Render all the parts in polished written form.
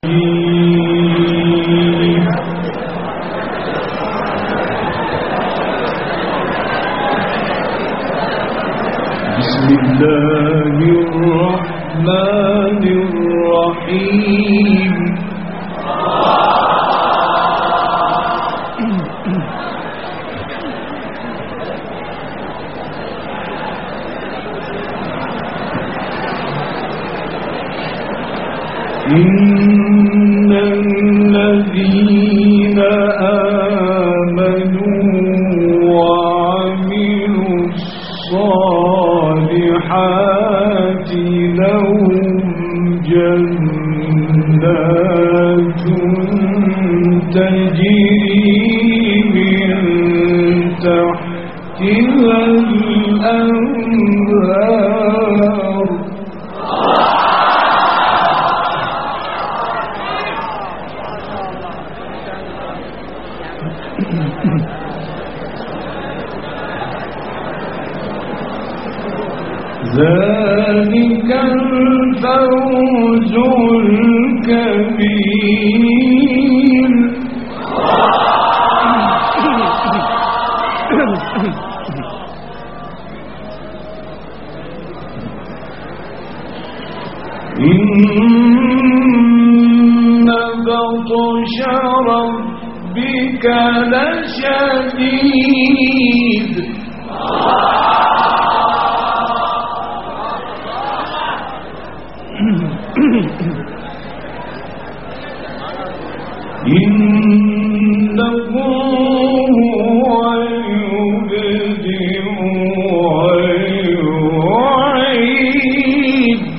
بسم الله الرحمن الرحيم إن الذين آمنوا وعملوا الصالحات لهم جنات تجري من تحتها الأنهار ذلك الفوز الكبير إن بطش ربك لشديد إنه هو يبدئ ويعيد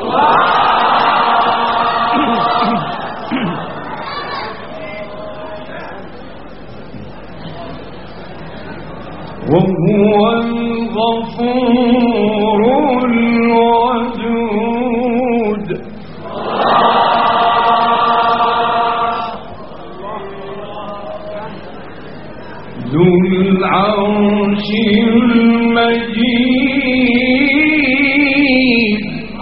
وهو الغفور الودود ذو العرش المجيد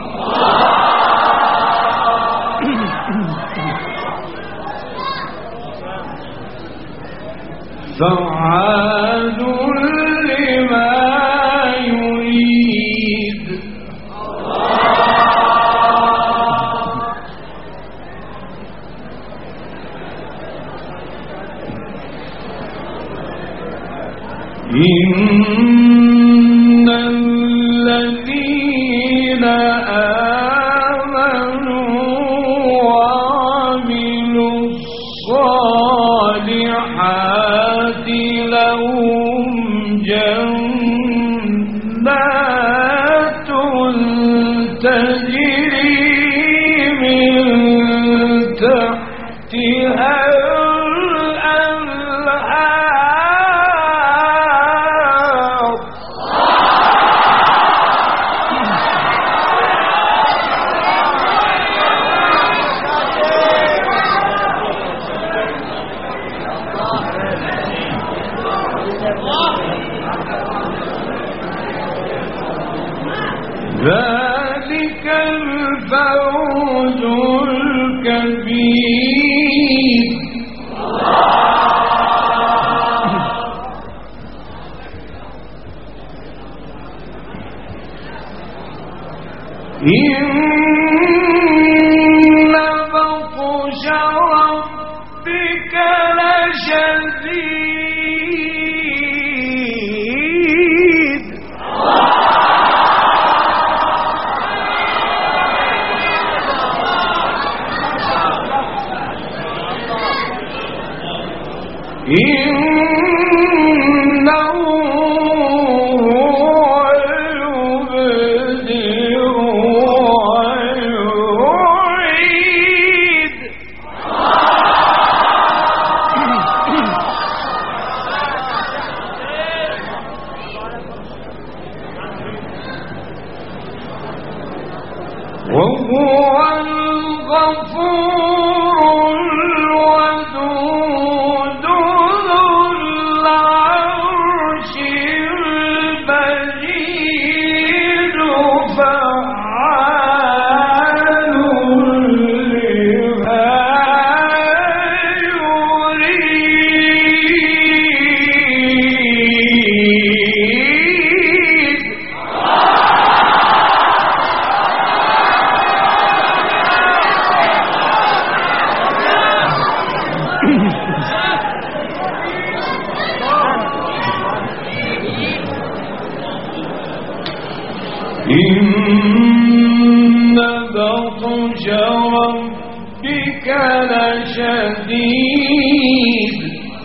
فعال لما يريد إن الذين آمنوا وعملوا الصالحات لهم جنات تجري من تحتها ذلك الفوز الكبير إن بطش ربك لشديد إنه هو يبدئ ويعيد وهو الغفور الودود ذو بطش ربك لشديد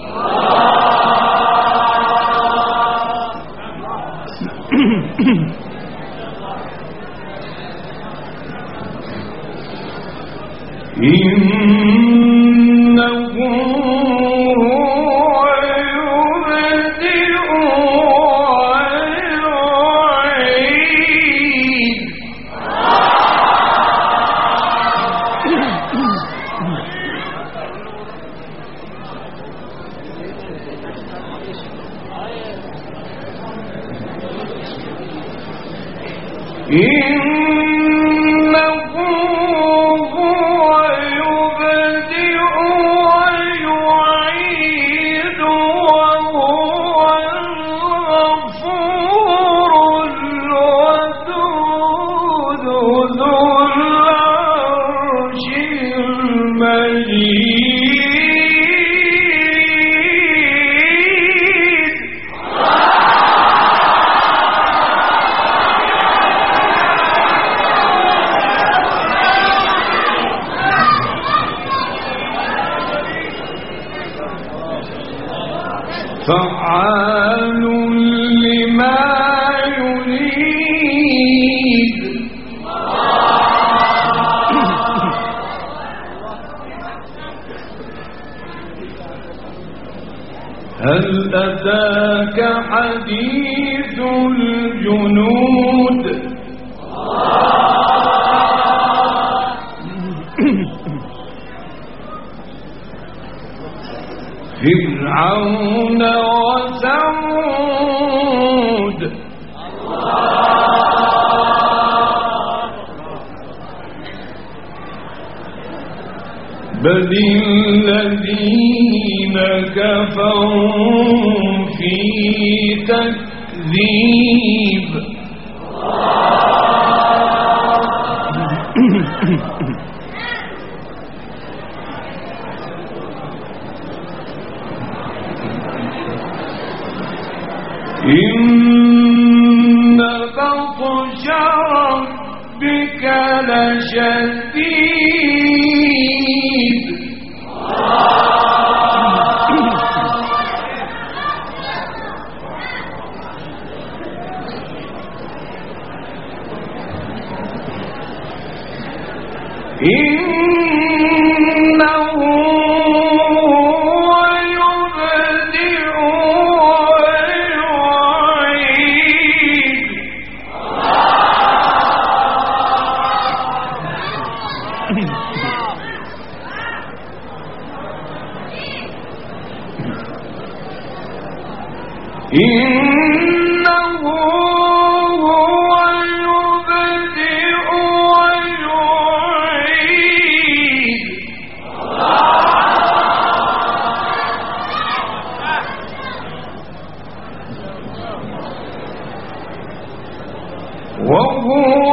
إنه هو يبدئ ويعيد فعال لما يريد هل أتاك حديث الجنود فرعون وثمود بل الذين كفروا في تكذيب إن بطش ربك لشديد إنه هو يبدئ ويعيد وهو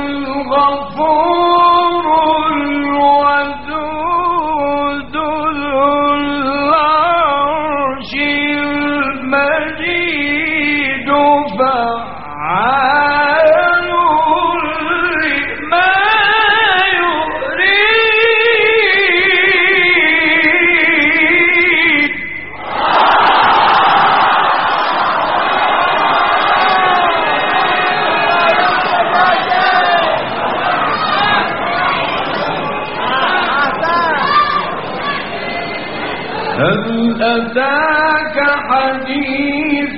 الغفور الودود ذو العرش المجيد فعال لما يريد هل أتاك حديث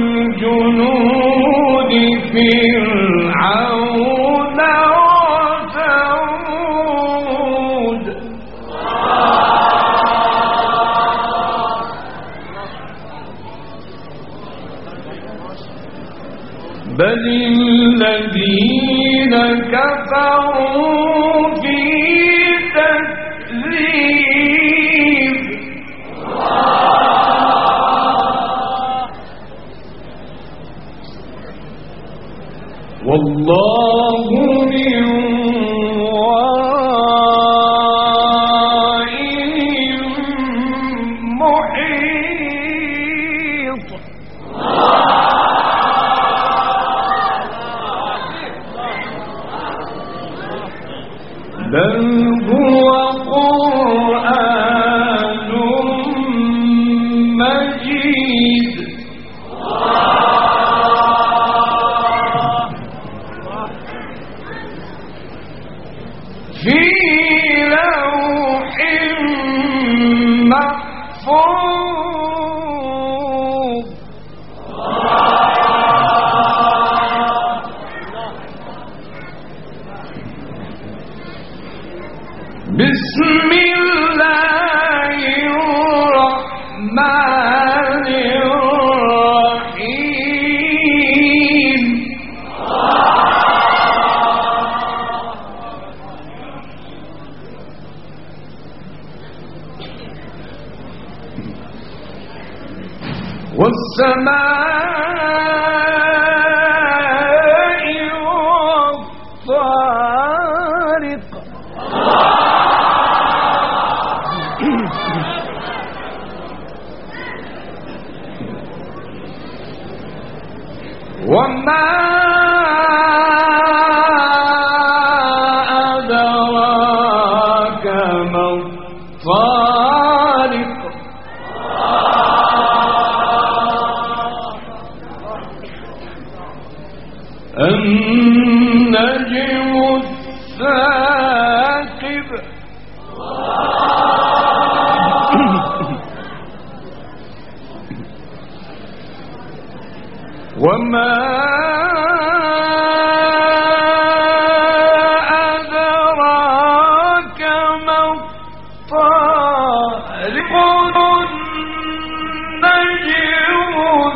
الجنود فرعون وثمود بل الذين كفروا في تكذيب والله من ورائهم محيط والسماء والطارق وما أدراك ما الطارق النجم الثاقب وما أدراك ما الطارق النجم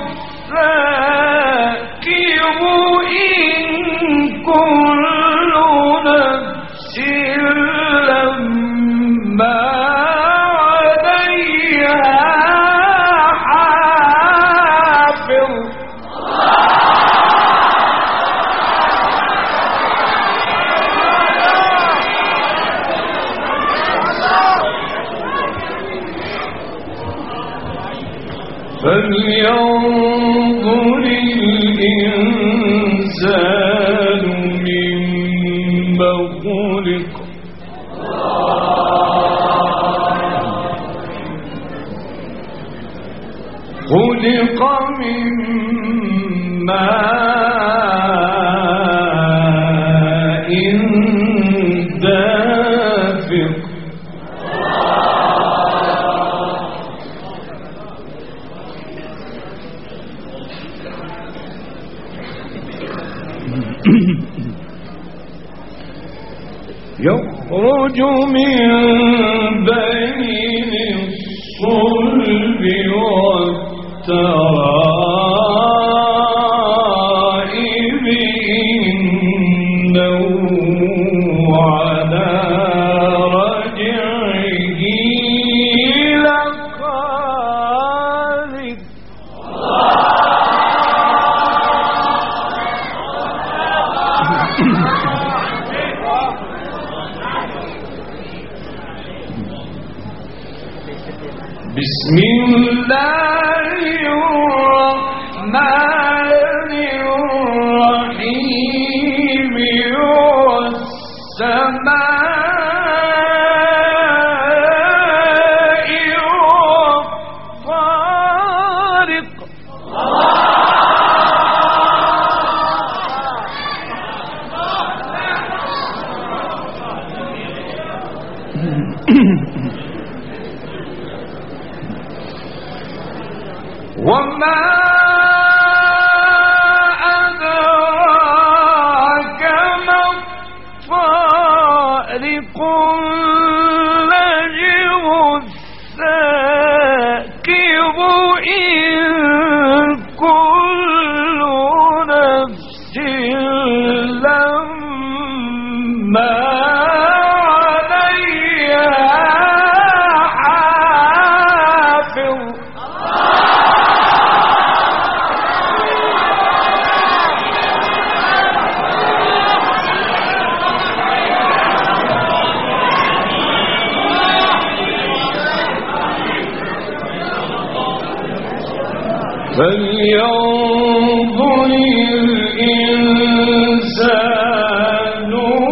الثاقب إن كل نفس لما عليها حافظ فلينظر الإنسان مما خلق خلق من ماء دافق يخرج من بين الصلب والترائب إنه على رجعه لقادر بسم الله الرحمن الرحيم والسماء والطارق وما أدراك ما الطارق النجم الثاقب إن كل نفس لما عليها حافظ فلينظر الإنسان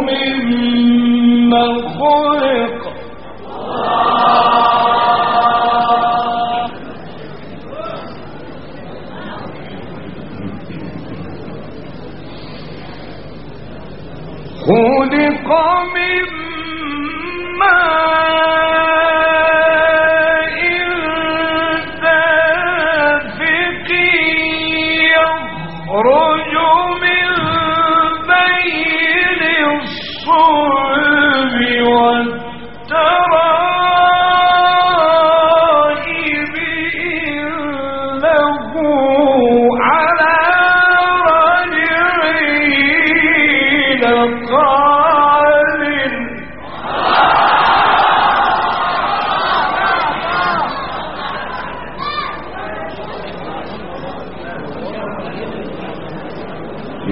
مما خلق خلق من ماء دافق يخرج من بين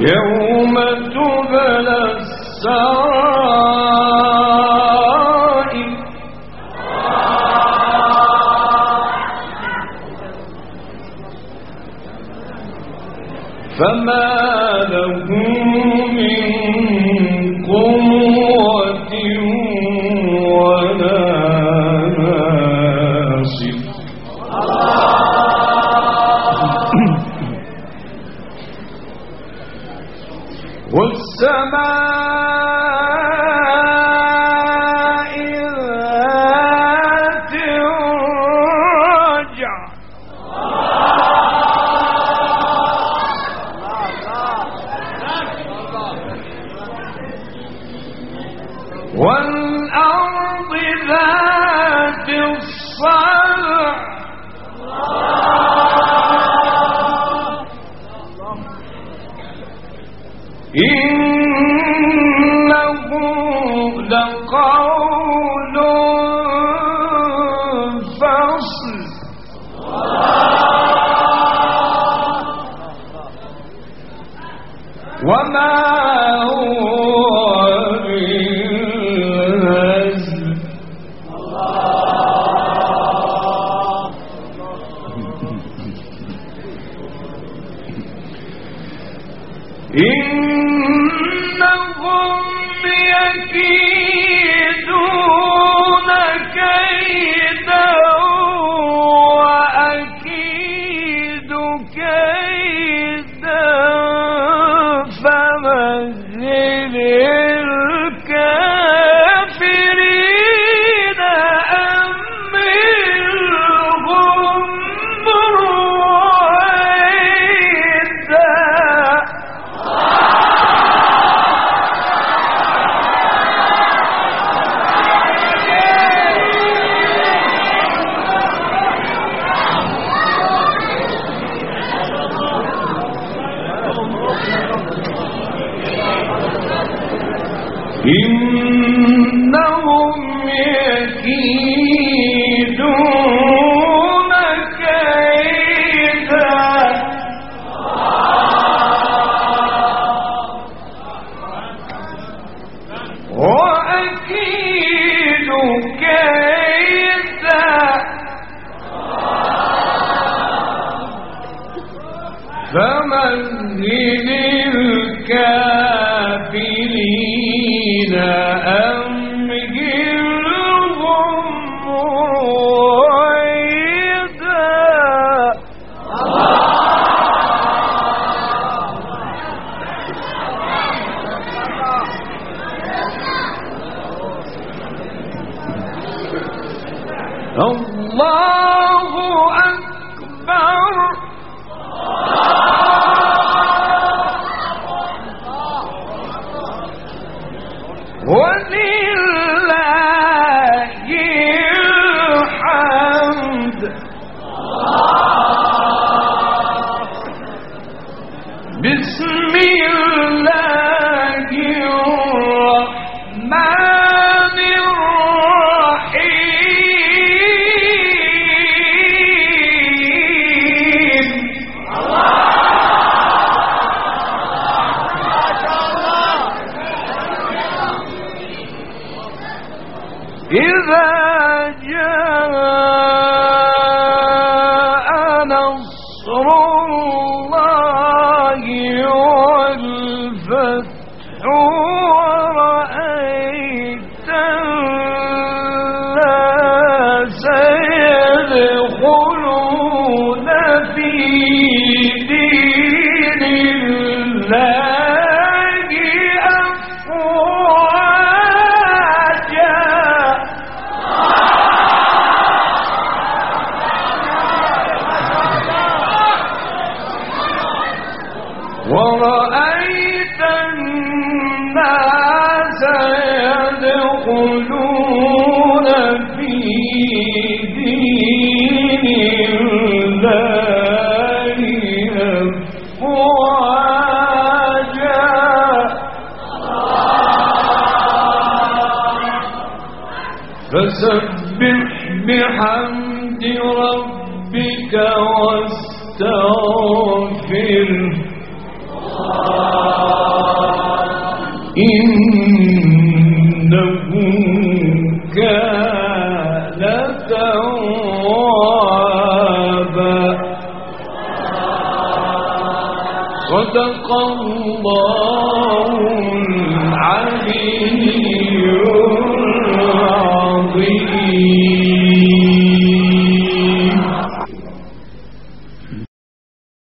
يوم تبلى السرائر فما له من قوة ولا ناصر والسماء ذات الرجع والأرض ذات الصدع إنه لقول فصل وما هو بالهزل إنهم يكيدون كيدا وأكيد كيدا فمهل الكافرين أمهلهم رويدا إنهم يكيدون كيدا وأكيد كيدا فمهل الكافرين أمهلهم رويدا الله أكبر ولله الحمد بسم الله الرحمن الرحيم إذا جاء نصر الله والفتح ورأيت الناس يدخلون في دين الله أفواجا ورأيت الناس يدخلون في دين الله أفواجا فسبح بحمد ربك واستغفره إنه كان توابا. صدق الله العلي